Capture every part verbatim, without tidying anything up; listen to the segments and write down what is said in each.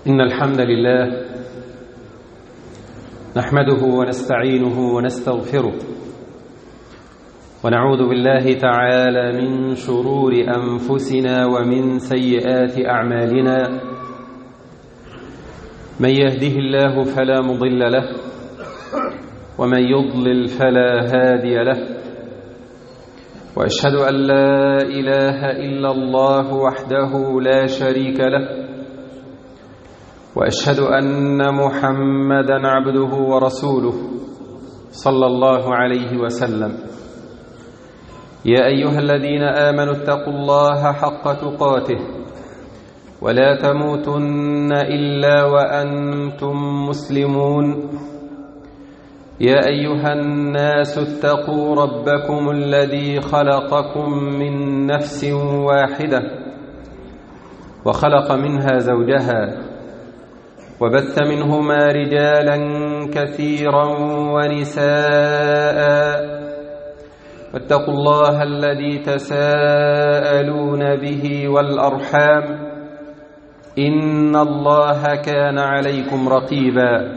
إن الحمد لله نحمده ونستعينه ونستغفره ونعوذ بالله تعالى من شرور أنفسنا ومن سيئات أعمالنا. من يهده الله فلا مضل له ومن يضلل فلا هادي له، وأشهد أن لا إله إلا الله وحده لا شريك له، وأشهد أن محمدًا عبده ورسوله صلى الله عليه وسلم. يا أيها الذين آمنوا اتقوا الله حق تقاته ولا تموتن إلا وأنتم مسلمون. يا أيها الناس اتقوا ربكم الذي خلقكم من نفس واحدة وخلق منها زوجها وبث منهما رجالا كثيرا ونساء، واتقوا الله الذي تساءلون به والأرحام إن الله كان عليكم رقيبا.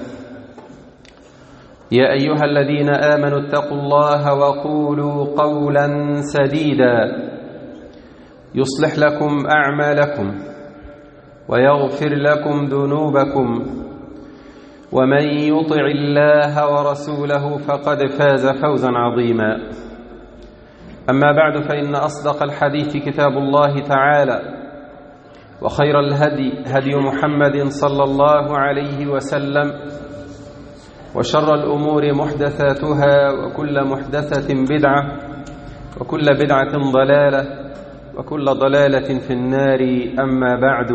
يا أيها الذين آمنوا اتقوا الله وقولوا قولا سديدا يصلح لكم أعمالكم ويغفر لكم ذنوبكم، ومن يطع الله ورسوله فقد فاز فوزا عظيما. أما بعد، فإن أصدق الحديث كتاب الله تعالى، وخير الهدي هدي محمد صلى الله عليه وسلم، وشر الأمور محدثاتها، وكل محدثة بدعة، وكل بدعة ضلالة، وكل ضلالة في النار. أما بعد،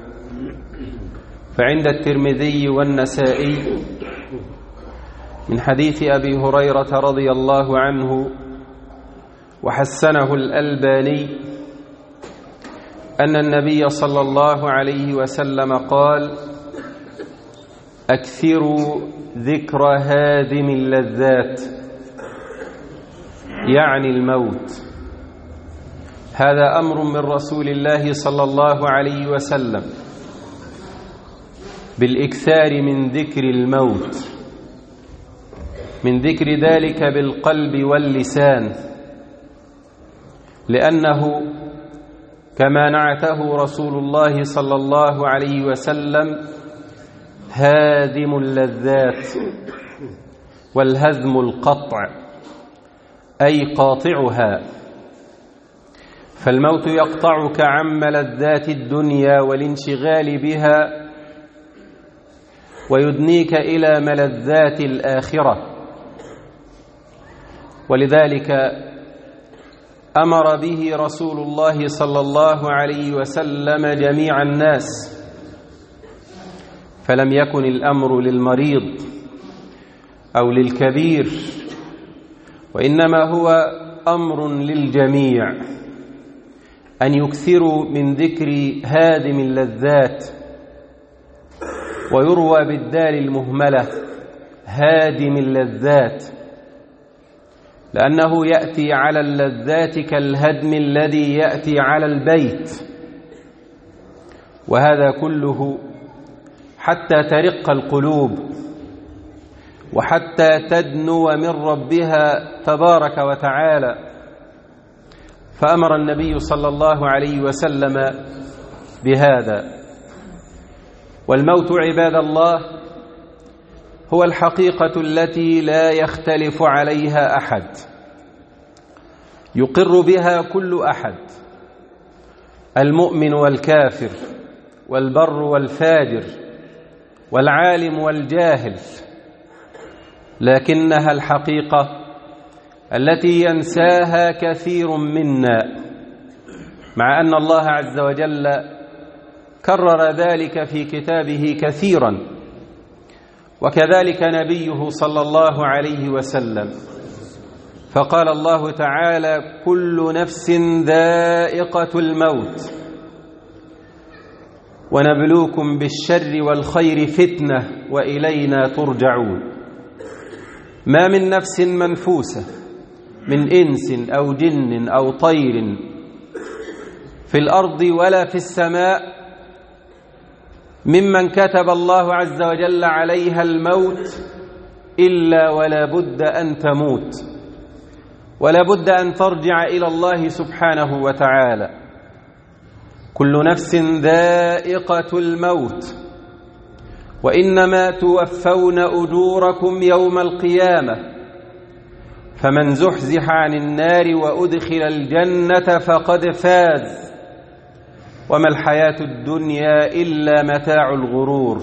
فعند الترمذي والنسائي من حديث أبي هريرة رضي الله عنه وحسنه الألباني أن النبي صلى الله عليه وسلم قال: أكثروا ذكر هادم اللذات، يعني الموت. هذا أمر من رسول الله صلى الله عليه وسلم بالإكثار من ذكر الموت، من ذكر ذلك بالقلب واللسان، لأنه كما نعته رسول الله صلى الله عليه وسلم هادم اللذات، والهذم القطع أي قاطعها، فالموت يقطعك عن ملذات الدنيا والانشغال بها، ويدنيك إلى ملذات الآخرة. ولذلك أمر به رسول الله صلى الله عليه وسلم جميع الناس، فلم يكن الأمر للمريض أو للكبير، وإنما هو أمر للجميع أن يكثروا من ذكر هادم اللذات. ويروى بالدال المهملة هادم اللذات، لأنه يأتي على اللذات كالهدم الذي يأتي على البيت، وهذا كله حتى ترق القلوب وحتى تدنو من ربها تبارك وتعالى. فأمر النبي صلى الله عليه وسلم بهذا. والموت عباد الله هو الحقيقة التي لا يختلف عليها أحد، يقر بها كل أحد، المؤمن والكافر، والبر والفاجر، والعالم والجاهل، لكنها الحقيقة التي ينساها كثير منا، مع أن الله عز وجل كرر ذلك في كتابه كثيرا، وكذلك نبيه صلى الله عليه وسلم. فقال الله تعالى: كل نفس ذائقة الموت ونبلوكم بالشر والخير فتنة وإلينا ترجعون. ما من نفس منفوسة من إنس أو جن أو طير في الأرض ولا في السماء ممن كتب الله عز وجل عليها الموت إلا ولا بد أن تموت، ولا بد أن ترجع إلى الله سبحانه وتعالى. كل نفس ذائقة الموت، وإنما توفون أجوركم يوم القيامة، فمن زحزح عن النار وأدخل الجنة فقد فاز، وما الحياة الدنيا إلا متاع الغرور.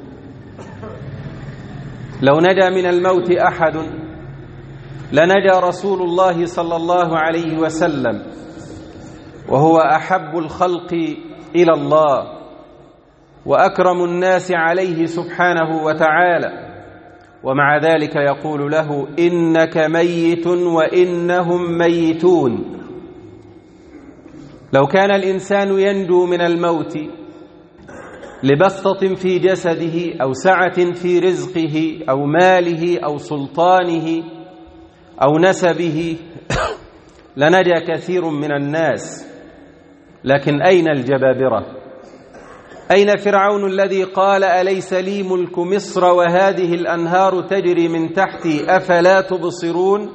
لو نجا من الموت أحد لنجا رسول الله صلى الله عليه وسلم، وهو أحب الخلق إلى الله وأكرم الناس عليه سبحانه وتعالى، ومع ذلك يقول له: إنك ميت وإنهم ميتون. لو كان الإنسان ينجو من الموت لبسطة في جسده أو سعة في رزقه أو ماله أو سلطانه أو نسبه لنجا كثير من الناس، لكن أين الجبابرة؟ أين فرعون الذي قال: أليس لي ملك مصر وهذه الأنهار تجري من تحتي أفلا تبصرون؟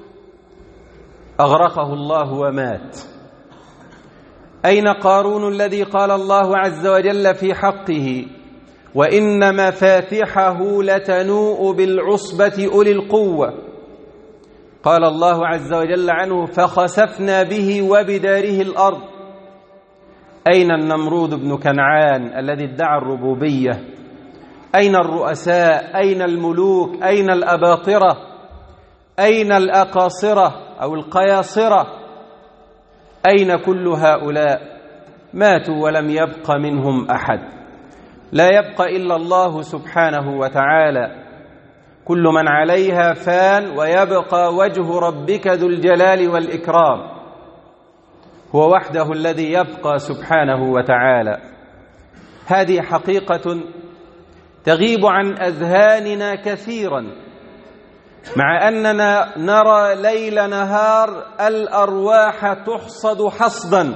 أغرقه الله ومات. أين قارون الذي قال الله عز وجل في حقه: وإن مفاتحه لتنوء بالعصبة أولي القوة؟ قال الله عز وجل عنه: فخسفنا به وبداره الأرض. أين النمرود بن كنعان الذي ادعى الربوبية؟ أين الرؤساء؟ أين الملوك؟ أين الأباطرة؟ أين الأقاصرة أو القياصرة؟ أين كل هؤلاء؟ ماتوا ولم يبق منهم أحد. لا يبقى إلا الله سبحانه وتعالى. كل من عليها فان، ويبقى وجه ربك ذو الجلال والإكرام. هو وحده الذي يبقى سبحانه وتعالى. هذه حقيقة تغيب عن أذهاننا كثيرا، مع أننا نرى ليل نهار الأرواح تحصد حصدا.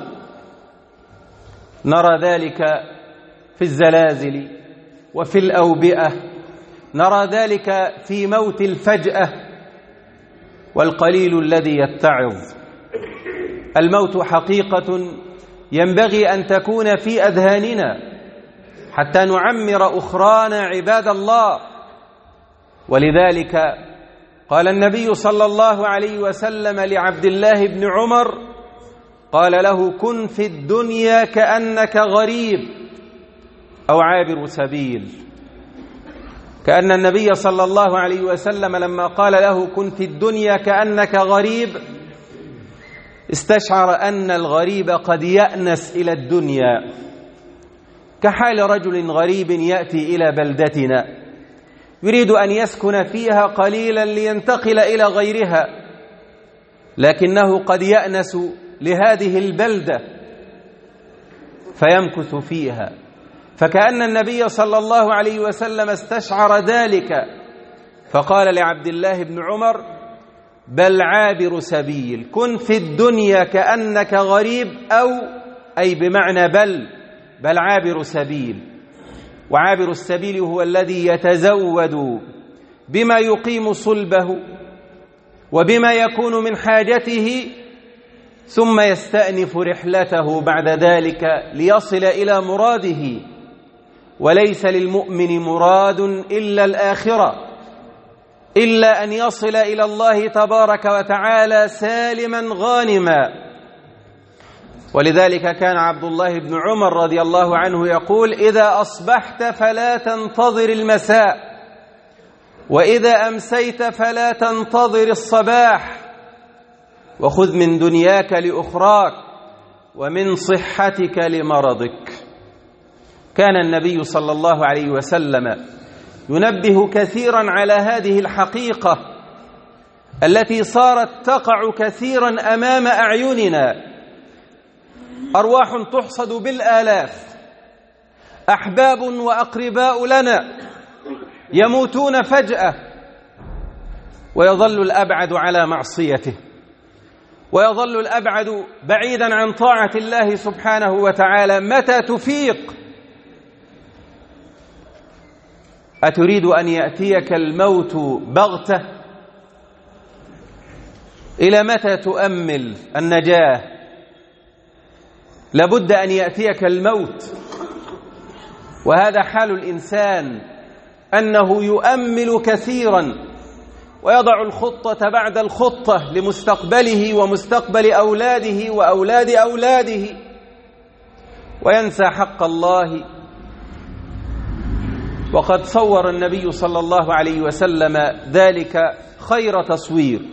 نرى ذلك في الزلازل وفي الأوبئة، نرى ذلك في موت الفجأة، والقليل الذي يتعظ. الموت حقيقة ينبغي أن تكون في أذهاننا حتى نعمر أخرانا عباد الله. ولذلك قال النبي صلى الله عليه وسلم لعبد الله بن عمر، قال له: كن في الدنيا كأنك غريب أو عابر سبيل. كأن النبي صلى الله عليه وسلم لما قال له: كن في الدنيا كأنك غريب، استشعر أن الغريب قد يأنس إلى الدنيا، كحال رجل غريب يأتي إلى بلدتنا يريد أن يسكن فيها قليلا لينتقل إلى غيرها، لكنه قد يأنس لهذه البلدة فيمكث فيها. فكأن النبي صلى الله عليه وسلم استشعر ذلك، فقال لعبد الله بن عمر: بل عابر سبيل، كن في الدنيا كأنك غريب، أو أي بمعنى بل بل عابر سبيل. وعابر السبيل هو الذي يتزود بما يقيم صلبه وبما يكون من حاجته، ثم يستأنف رحلته بعد ذلك ليصل إلى مراده. وليس للمؤمن مراد إلا الآخرة، إلا أن يصل إلى الله تبارك وتعالى سالما غانما. ولذلك كان عبد الله بن عمر رضي الله عنه يقول: إذا أصبحت فلا تنتظر المساء، وإذا أمسيت فلا تنتظر الصباح، وخذ من دنياك لأخراك ومن صحتك لمرضك. كان النبي صلى الله عليه وسلم ينبه كثيرا على هذه الحقيقة التي صارت تقع كثيرا أمام أعيننا. أرواح تحصد بالآلاف، أحباب وأقرباء لنا يموتون فجأة، ويظل الأبعد على معصيته، ويظل الأبعد بعيدا عن طاعة الله سبحانه وتعالى. متى تفيق؟ أتريد أن يأتيك الموت بغتة؟ إلى متى تؤمل النجاة؟ لابد أن يأتيك الموت. وهذا حال الإنسان، أنه يؤمل كثيرا ويضع الخطة بعد الخطة لمستقبله ومستقبل أولاده وأولاد أولاده، وينسى حق الله. وقد صور النبي صلى الله عليه وسلم ذلك خير تصوير.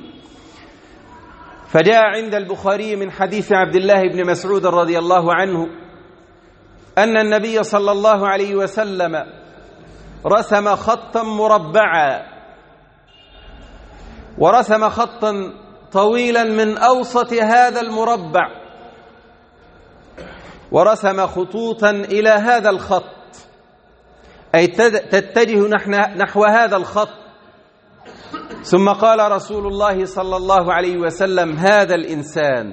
فجاء عند البخاري من حديث عبد الله بن مسعود رضي الله عنه أن النبي صلى الله عليه وسلم رسم خطا مربعا، ورسم خطا طويلا من أوسط هذا المربع، ورسم خطوطا إلى هذا الخط، أي تتجه نحو هذا الخط. ثم قال رسول الله صلى الله عليه وسلم: هذا الإنسان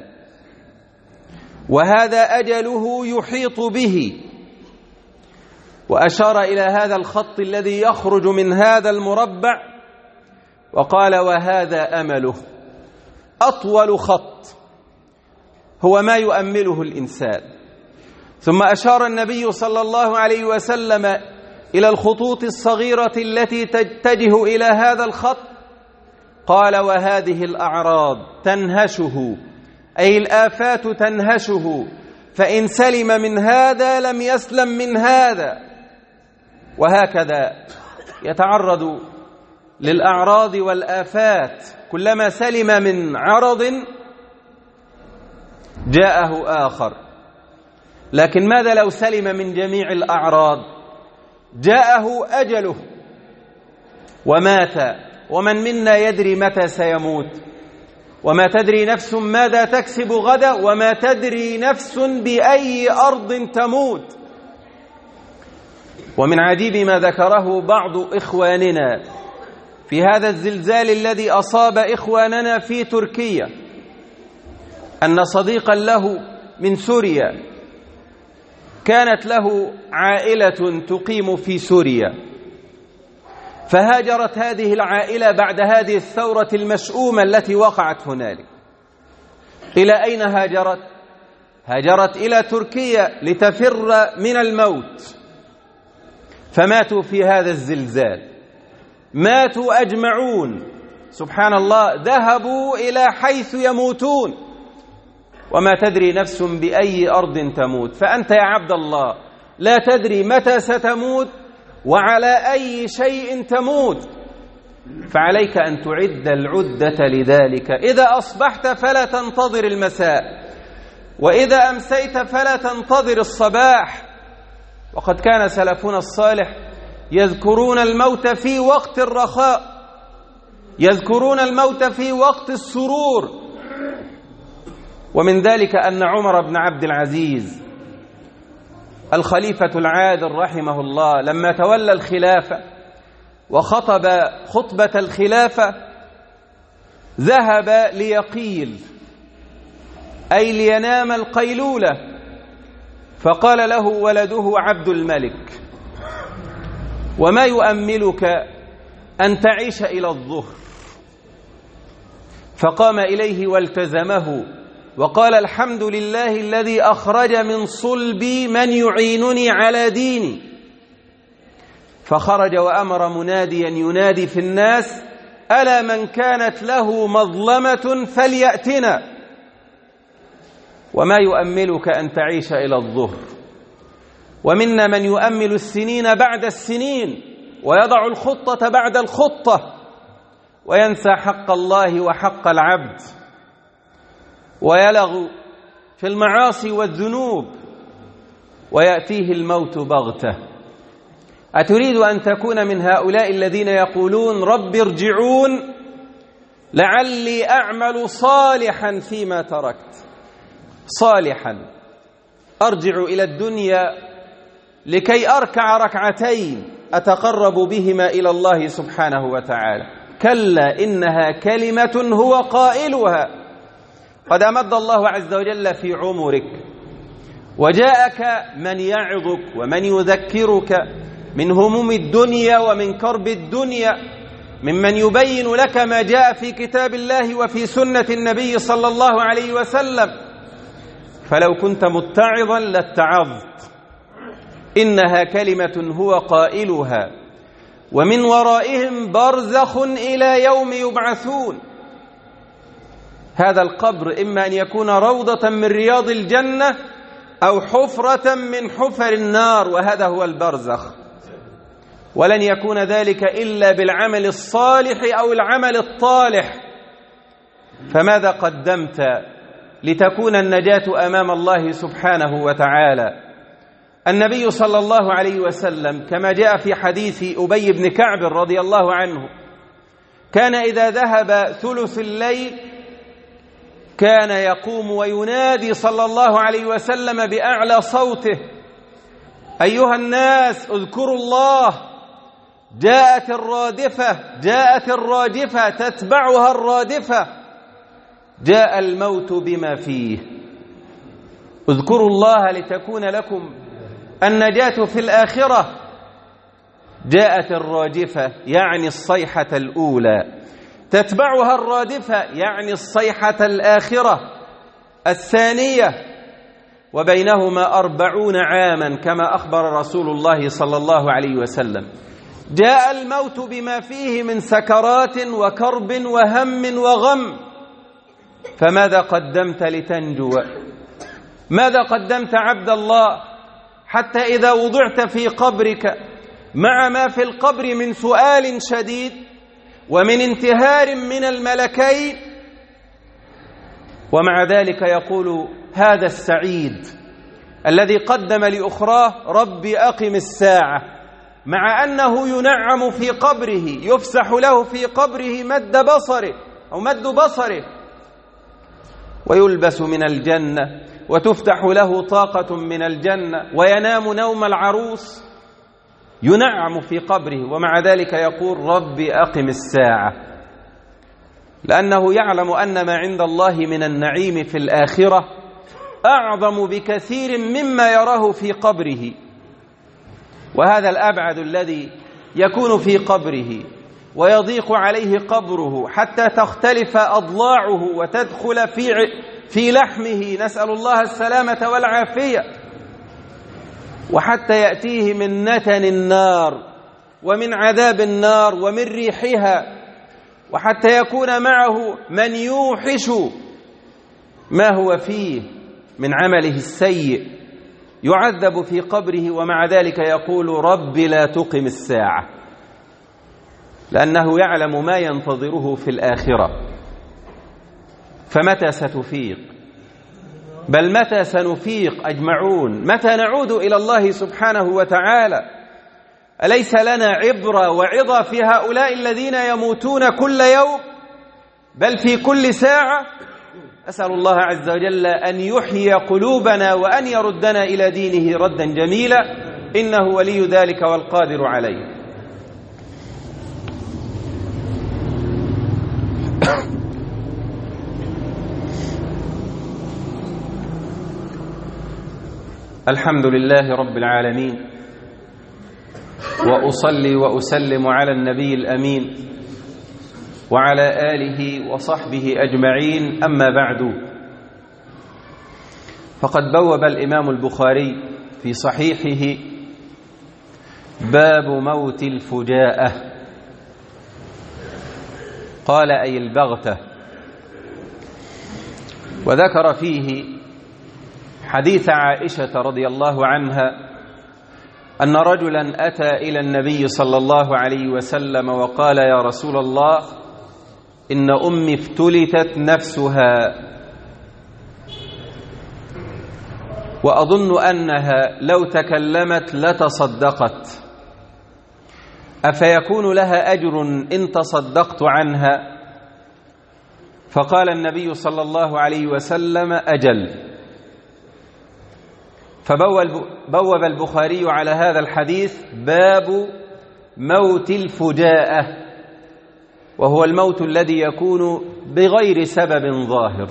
وهذا أجله يحيط به، وأشار إلى هذا الخط الذي يخرج من هذا المربع وقال: وهذا أمله. أطول خط هو ما يؤمله الإنسان. ثم أشار النبي صلى الله عليه وسلم إلى الخطوط الصغيرة التي تتجه إلى هذا الخط، قال: وهذه الأعراض تنهشه، أي الآفات تنهشه، فإن سلم من هذا لم يسلم من هذا. وهكذا يتعرض للأعراض والآفات، كلما سلم من عرض جاءه آخر. لكن ماذا لو سلم من جميع الأعراض؟ جاءه أجله ومات. ومن منا يدري متى سيموت؟ وما تدري نفس ماذا تكسب غدا، وما تدري نفس بأي أرض تموت. ومن عجيب ما ذكره بعض إخواننا في هذا الزلزال الذي أصاب إخواننا في تركيا، أن صديقا له من سوريا كانت له عائلة تقيم في سوريا، فهاجرت هذه العائلة بعد هذه الثورة المشؤومة التي وقعت هنالك. إلى أين هاجرت؟ هاجرت إلى تركيا لتفر من الموت، فماتوا في هذا الزلزال، ماتوا أجمعون. سبحان الله، ذهبوا إلى حيث يموتون، وما تدري نفس بأي أرض تموت. فأنت يا عبد الله لا تدري متى ستموت وعلى أي شيء تموت، فعليك أن تعد العدة لذلك. إذا أصبحت فلا تنتظر المساء، وإذا أمسيت فلا تنتظر الصباح. وقد كان سلفنا الصالح يذكرون الموت في وقت الرخاء، يذكرون الموت في وقت السرور. ومن ذلك أن عمر بن عبد العزيز الخليفة العادل رحمه الله لما تولى الخلافة وخطب خطبة الخلافة ذهب ليقيل، أي لينام القيلولة، فقال له ولده عبد الملك: وما يؤملك أن تعيش إلى الظهر؟ فقام إليه والتزمه وقال: الحمد لله الذي أخرج من صلبي من يعينني على ديني. فخرج وأمر مناديا ينادي في الناس: ألا من كانت له مظلمة فليأتنا. وما يؤملك أن تعيش إلى الظهر؟ ومنا من يؤمل السنين بعد السنين ويضع الخطة بعد الخطة وينسى حق الله وحق العبد، ويلغ في المعاصي والذنوب، ويأتيه الموت بغتة. أتريد أن تكون من هؤلاء الذين يقولون: رب ارجعون لعلي أعمل صالحا فيما تركت؟ صالحا أرجع إلى الدنيا لكي أركع ركعتين أتقرب بهما إلى الله سبحانه وتعالى. كلا إنها كلمة هو قائلها. قد أمد الله عز وجل في عمرك وجاءك من يعظك ومن يذكرك من هموم الدنيا ومن كرب الدنيا، ممن يبين لك ما جاء في كتاب الله وفي سنة النبي صلى الله عليه وسلم. فلو كنت متعظا لاتعظت. إنها كلمة هو قائلها ومن ورائهم برزخ إلى يوم يبعثون. هذا القبر إما أن يكون روضة من رياض الجنة أو حفرة من حفر النار، وهذا هو البرزخ. ولن يكون ذلك إلا بالعمل الصالح أو العمل الطالح. فماذا قدمت لتكون النجاة أمام الله سبحانه وتعالى؟ النبي صلى الله عليه وسلم كما جاء في حديث أبي بن كعب رضي الله عنه كان إذا ذهب ثلث الليل كان يقوم وينادي صلى الله عليه وسلم بأعلى صوته: أيها الناس اذكروا الله، جاءت الرادفة جاءت الراجفة تتبعها الرادفة، جاء الموت بما فيه. اذكروا الله لتكون لكم النجاة في الآخرة. جاءت الراجفة يعني الصيحة الأولى، تتبعها الرادفة يعني الصيحة الآخرة الثانية، وبينهما أربعون عاما كما أخبر رسول الله صلى الله عليه وسلم. جاء الموت بما فيه من سكرات وكرب وهم وغم. فماذا قدمت لتنجو؟ ماذا قدمت عبد الله حتى إذا وضعت في قبرك مع ما في القبر من سؤال شديد ومن انتهار من الملكين، ومع ذلك يقول هذا السعيد الذي قدم لأخراه ربي أقم الساعة، مع أنه ينعم في قبره، يفسح له في قبره مد بصره أو مد بصره، ويلبس من الجنة وتفتح له طاقة من الجنة وينام نوم العروس، ينعم في قبره، ومع ذلك يقول ربي أقم الساعة، لأنه يعلم أن ما عند الله من النعيم في الآخرة أعظم بكثير مما يراه في قبره. وهذا الأبعد الذي يكون في قبره ويضيق عليه قبره حتى تختلف أضلاعه وتدخل في في لحمه، نسأل الله السلامة والعافية، وحتى يأتيه من نتن النار ومن عذاب النار ومن ريحها، وحتى يكون معه من يوحش ما هو فيه من عمله السيء، يعذب في قبره، ومع ذلك يقول رب لا تقم الساعة، لأنه يعلم ما ينتظره في الآخرة. فمتى ستفيق؟ بل متى سنفيق أجمعون؟ متى نعود إلى الله سبحانه وتعالى؟ أليس لنا عبرة وعظة في هؤلاء الذين يموتون كل يوم بل في كل ساعة؟ أسأل الله عز وجل أن يحيي قلوبنا وأن يردنا إلى دينه ردا جميلا، إنه ولي ذلك والقادر عليه. الحمد لله رب العالمين، وأصلي وأسلم على النبي الأمين وعلى آله وصحبه أجمعين، أما بعد، فقد بوب الإمام البخاري في صحيحه باب موت الفجاءة، قال أي البغتة، وذكر فيه حديث عائشة رضي الله عنها أن رجلا أتى إلى النبي صلى الله عليه وسلم وقال يا رسول الله إن أمي افتلتت نفسها وأظن أنها لو تكلمت لتصدقت، أفيكون لها أجر إن تصدقت عنها؟ فقال النبي صلى الله عليه وسلم أجل. فبوب البخاري على هذا الحديث باب موت الفجاءة، وهو الموت الذي يكون بغير سبب ظاهر،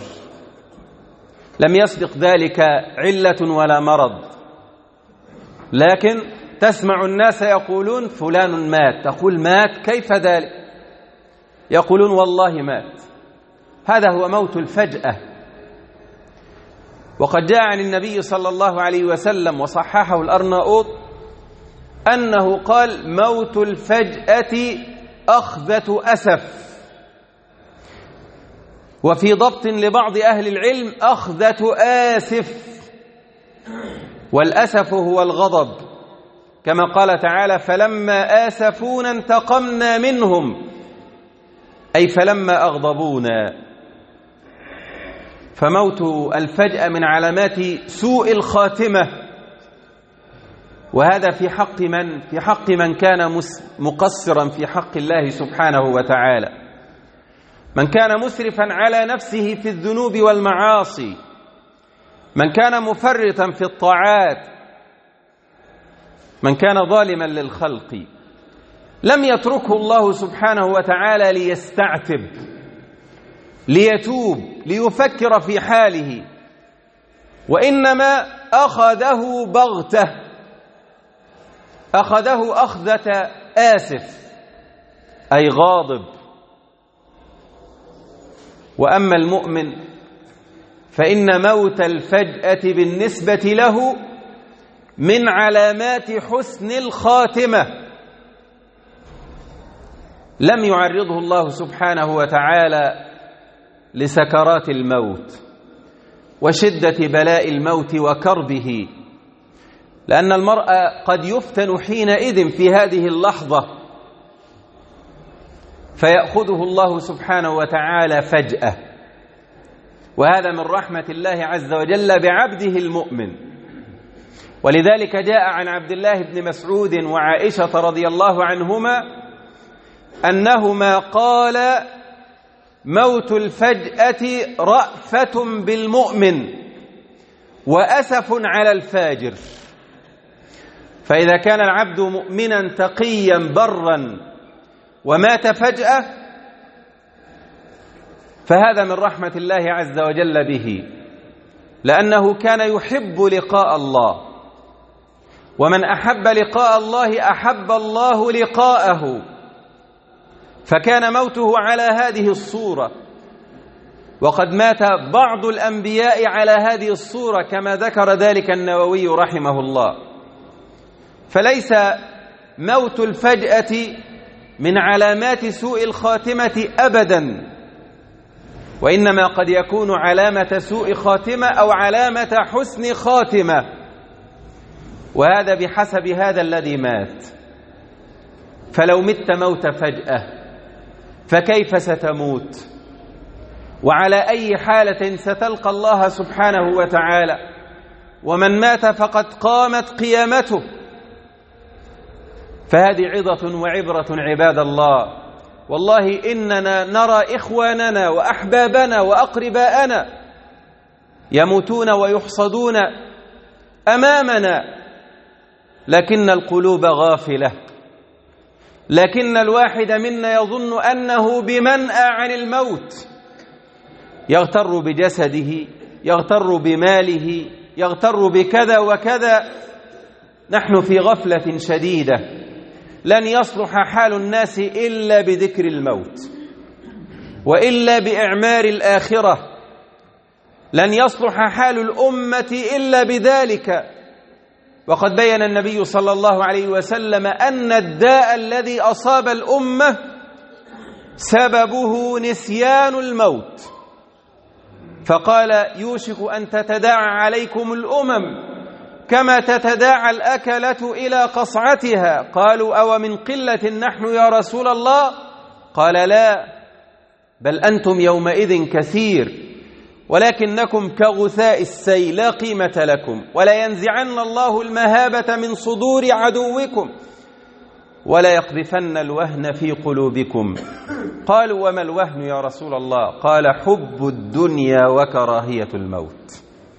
لم يسبق ذلك علة ولا مرض، لكن تسمع الناس يقولون فلان مات، تقول مات؟ كيف ذلك؟ يقولون والله مات. هذا هو موت الفجأة. وقد جاء عن النبي صلى الله عليه وسلم وصححه الأرناؤوط أنه قال: موت الفجأة أخذة أسف. وفي ضبط لبعض أهل العلم أخذة آسف، والأسف هو الغضب، كما قال تعالى: فلما آسفونا انتقمنا منهم، أي فلما أغضبونا. فموت الفجأة من علامات سوء الخاتمة، وهذا في حق من؟ في حق من كان مقصرا في حق الله سبحانه وتعالى، من كان مسرفا على نفسه في الذنوب والمعاصي، من كان مفرطا في الطاعات، من كان ظالما للخلق. لم يتركه الله سبحانه وتعالى ليستعتب، ليتوب، ليفكر في حاله، وإنما أخذه بغتة، أخذه أخذة آسف، أي غاضب. وأما المؤمن فإن موت الفجأة بالنسبة له من علامات حسن الخاتمة. لم يعرضه الله سبحانه وتعالى لسكرات الموت وشدة بلاء الموت وكربه، لأن المرء قد يفتن حينئذ في هذه اللحظة، فيأخذه الله سبحانه وتعالى فجأة. وهذا من رحمة الله عز وجل بعبده المؤمن. ولذلك جاء عن عبد الله بن مسعود وعائشة رضي الله عنهما أنهما قال: موت الفجأة رأفة بالمؤمن وأسف على الفاجر. فإذا كان العبد مؤمنا تقيا برا ومات فجأة، فهذا من رحمة الله عز وجل به، لأنه كان يحب لقاء الله، ومن أحب لقاء الله أحب الله لقاءه، فكان موته على هذه الصورة. وقد مات بعض الأنبياء على هذه الصورة كما ذكر ذلك النووي رحمه الله. فليس موت الفجأة من علامات سوء الخاتمة أبدا، وإنما قد يكون علامة سوء خاتمة أو علامة حسن خاتمة، وهذا بحسب هذا الذي مات. فلو مت موت فجأة فكيف ستموت؟ وعلى أي حالة ستلقى الله سبحانه وتعالى؟ ومن مات فقد قامت قيامته. فهذه عظة وعبرة عباد الله. والله إننا نرى إخواننا وأحبابنا وأقرباءنا يموتون ويحصدون أمامنا، لكن القلوب غافلة، لكن الواحد منا يظن أنه بمنأى عن الموت، يغتر بجسده، يغتر بماله، يغتر بكذا وكذا. نحن في غفلة شديدة. لن يصلح حال الناس إلا بذكر الموت، وإلا بإعمار الآخرة. لن يصلح حال الأمة إلا بذلك. وقد بين النبي صلى الله عليه وسلم أن الداء الذي أصاب الأمة سببه نسيان الموت، فقال: يوشك أن تتداعى عليكم الأمم كما تتداعى الأكلة إلى قصعتها. قالوا: أو من قلة نحن يا رسول الله؟ قال: لا، بل أنتم يومئذ كثير، ولكنكم كغثاء السيل لا قيمة لكم، ولا ينزعن الله المهابة من صدور عدوكم، ولا يقذفن الوهن في قلوبكم. قالوا: وما الوهن يا رسول الله؟ قال: حب الدنيا وكراهية الموت.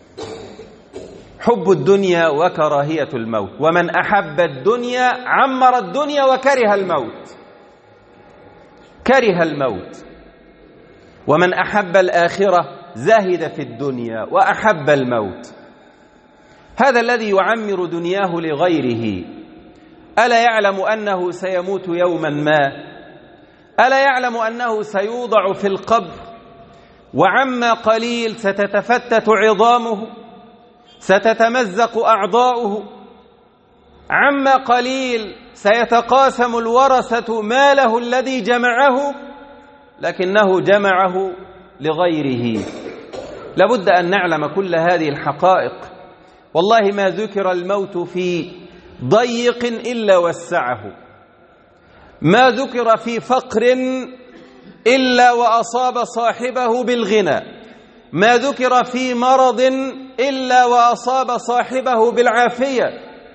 حب الدنيا وكراهية الموت. ومن أحب الدنيا عمر الدنيا وكره الموت، كره الموت. ومن أحب الآخرة زاهد في الدنيا وأحب الموت. هذا الذي يعمر دنياه لغيره ألا يعلم أنه سيموت يوما ما؟ ألا يعلم أنه سيوضع في القبر وعما قليل ستتفتت عظامه، ستتمزق أعضاؤه، عما قليل سيتقاسم الورثة ماله الذي جمعه، لكنه جمعه لغيره. لابد أن نعلم كل هذه الحقائق. والله ما ذكر الموت في ضيق إلا وسعه، ما ذكر في فقر إلا وأصاب صاحبه بالغنى، ما ذكر في مرض إلا وأصاب صاحبه بالعافية.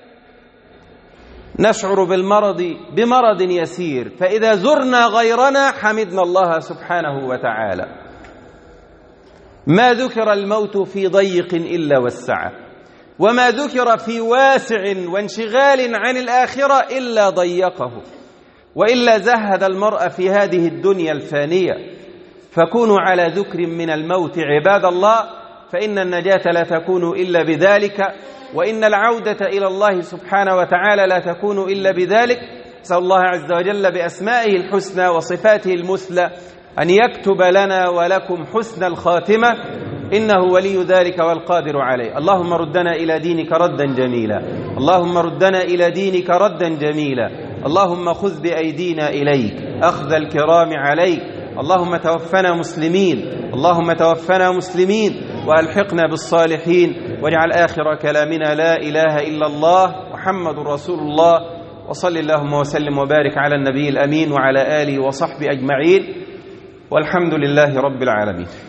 نشعر بالمرض بمرض يسير، فإذا زرنا غيرنا حمدنا الله سبحانه وتعالى. ما ذكر الموت في ضيق إلا وسعه، وما ذكر في واسع وانشغال عن الآخرة إلا ضيقه، وإلا زهد المرء في هذه الدنيا الفانية. فكونوا على ذكر من الموت عباد الله، فإن النجاة لا تكون إلا بذلك، وإن العودة إلى الله سبحانه وتعالى لا تكون إلا بذلك. أسأل الله عز وجل بأسمائه الحسنى وصفاته المثلى أن يكتب لنا ولكم حسن الخاتمة، إنه ولي ذلك والقادر عليه. اللهم ردنا إلى دينك ردا جميلا، اللهم ردنا إلى دينك ردا جميلا، اللهم خذ بأيدينا إليك أخذ الكرام عليك. اللهم توفنا مسلمين، اللهم توفنا مسلمين وألحقنا بالصالحين، واجعل آخر كلامنا لا إله إلا الله محمد رسول الله. وصل اللهم وسلم وبارك على النبي الأمين وعلى آله وصحبه أجمعين، والحمد لله رب العالمين.